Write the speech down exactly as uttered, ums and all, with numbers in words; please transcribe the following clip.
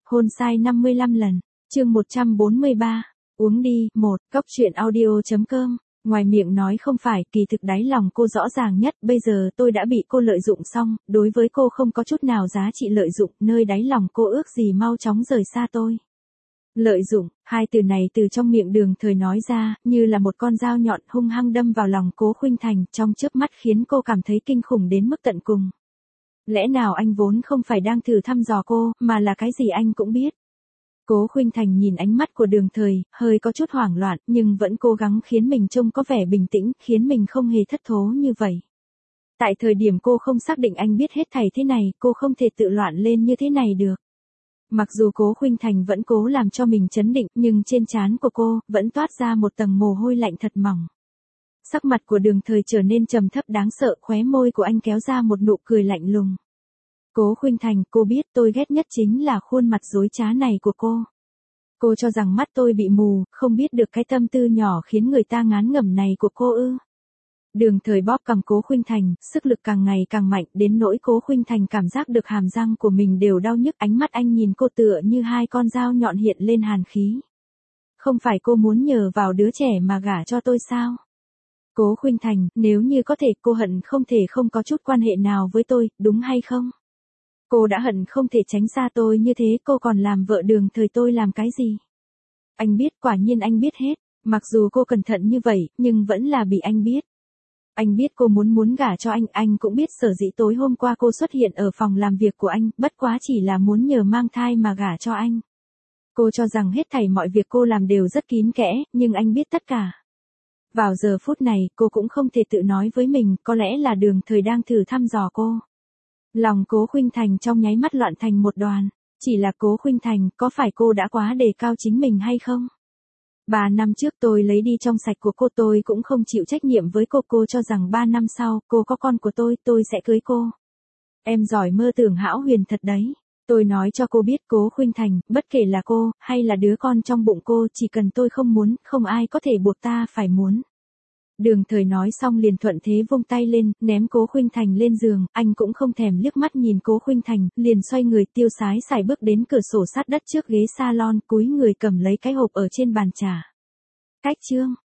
Hôn sai năm mươi lăm lần. Chương một trăm bốn mươi ba. Uống đi. Một. Cóc truyện audio.com. Ngoài miệng nói không phải, kỳ thực đáy lòng cô rõ ràng nhất, bây giờ tôi đã bị cô lợi dụng xong, đối với cô không có chút nào giá trị lợi dụng, nơi đáy lòng cô ước gì mau chóng rời xa tôi. Lợi dụng, hai từ này từ trong miệng Đường Thời nói ra, như là một con dao nhọn hung hăng đâm vào lòng Cố Khuynh Thành, trong chớp mắt khiến cô cảm thấy kinh khủng đến mức tận cùng. Lẽ nào anh vốn không phải đang thử thăm dò cô, mà là cái gì anh cũng biết. Cố Khuynh Thành nhìn ánh mắt của Đường Thời, hơi có chút hoảng loạn, nhưng vẫn cố gắng khiến mình trông có vẻ bình tĩnh, khiến mình không hề thất thố như vậy. Tại thời điểm cô không xác định anh biết hết thảy thế này, cô không thể tự loạn lên như thế này được. Mặc dù Cố Khuynh Thành vẫn cố làm cho mình trấn định, nhưng trên trán của cô, vẫn toát ra một tầng mồ hôi lạnh thật mỏng. Sắc mặt của Đường Thời trở nên trầm thấp đáng sợ, khóe môi của anh kéo ra một nụ cười lạnh lùng. Cố Khuynh Thành, cô biết tôi ghét nhất chính là khuôn mặt dối trá này của cô. Cô cho rằng mắt tôi bị mù, không biết được cái tâm tư nhỏ khiến người ta ngán ngẩm này của cô ư. Đường Thời bóp cằm Cố Khuynh Thành, sức lực càng ngày càng mạnh, đến nỗi Cố Khuynh Thành cảm giác được hàm răng của mình đều đau nhức, ánh mắt anh nhìn cô tựa như hai con dao nhọn hiện lên hàn khí. Không phải cô muốn nhờ vào đứa trẻ mà gả cho tôi sao? Cố Khuynh Thành, nếu như có thể cô hận không thể không có chút quan hệ nào với tôi, đúng hay không? Cô đã hận không thể tránh xa tôi như thế, cô còn làm vợ Đường Thời tôi làm cái gì? Anh biết, quả nhiên anh biết hết, mặc dù cô cẩn thận như vậy, nhưng vẫn là bị anh biết. Anh biết cô muốn muốn gả cho anh, anh cũng biết sở dĩ tối hôm qua cô xuất hiện ở phòng làm việc của anh, bất quá chỉ là muốn nhờ mang thai mà gả cho anh. Cô cho rằng hết thảy mọi việc cô làm đều rất kín kẽ, nhưng anh biết tất cả. Vào giờ phút này, cô cũng không thể tự nói với mình, có lẽ là Đường Thời đang thử thăm dò cô. Lòng Cố Khuynh Thành trong nháy mắt loạn thành một đoàn, chỉ là Cố Khuynh Thành, có phải cô đã quá đề cao chính mình hay không? Ba năm trước tôi lấy đi trong sạch của cô, tôi cũng không chịu trách nhiệm với cô, cô cho rằng ba năm sau, cô có con của tôi, tôi sẽ cưới cô. Em giỏi mơ tưởng hão huyền thật đấy. Tôi nói cho cô biết Cố Khuynh Thành, bất kể là cô, hay là đứa con trong bụng cô, chỉ cần tôi không muốn, không ai có thể buộc ta phải muốn. Đường Thời nói xong liền thuận thế vung tay lên, ném Cố Khuynh Thành lên giường, anh cũng không thèm liếc mắt nhìn Cố Khuynh Thành, liền xoay người tiêu sái sải bước đến cửa sổ sát đất trước ghế salon, cúi người cầm lấy cái hộp ở trên bàn trà. Cách chương.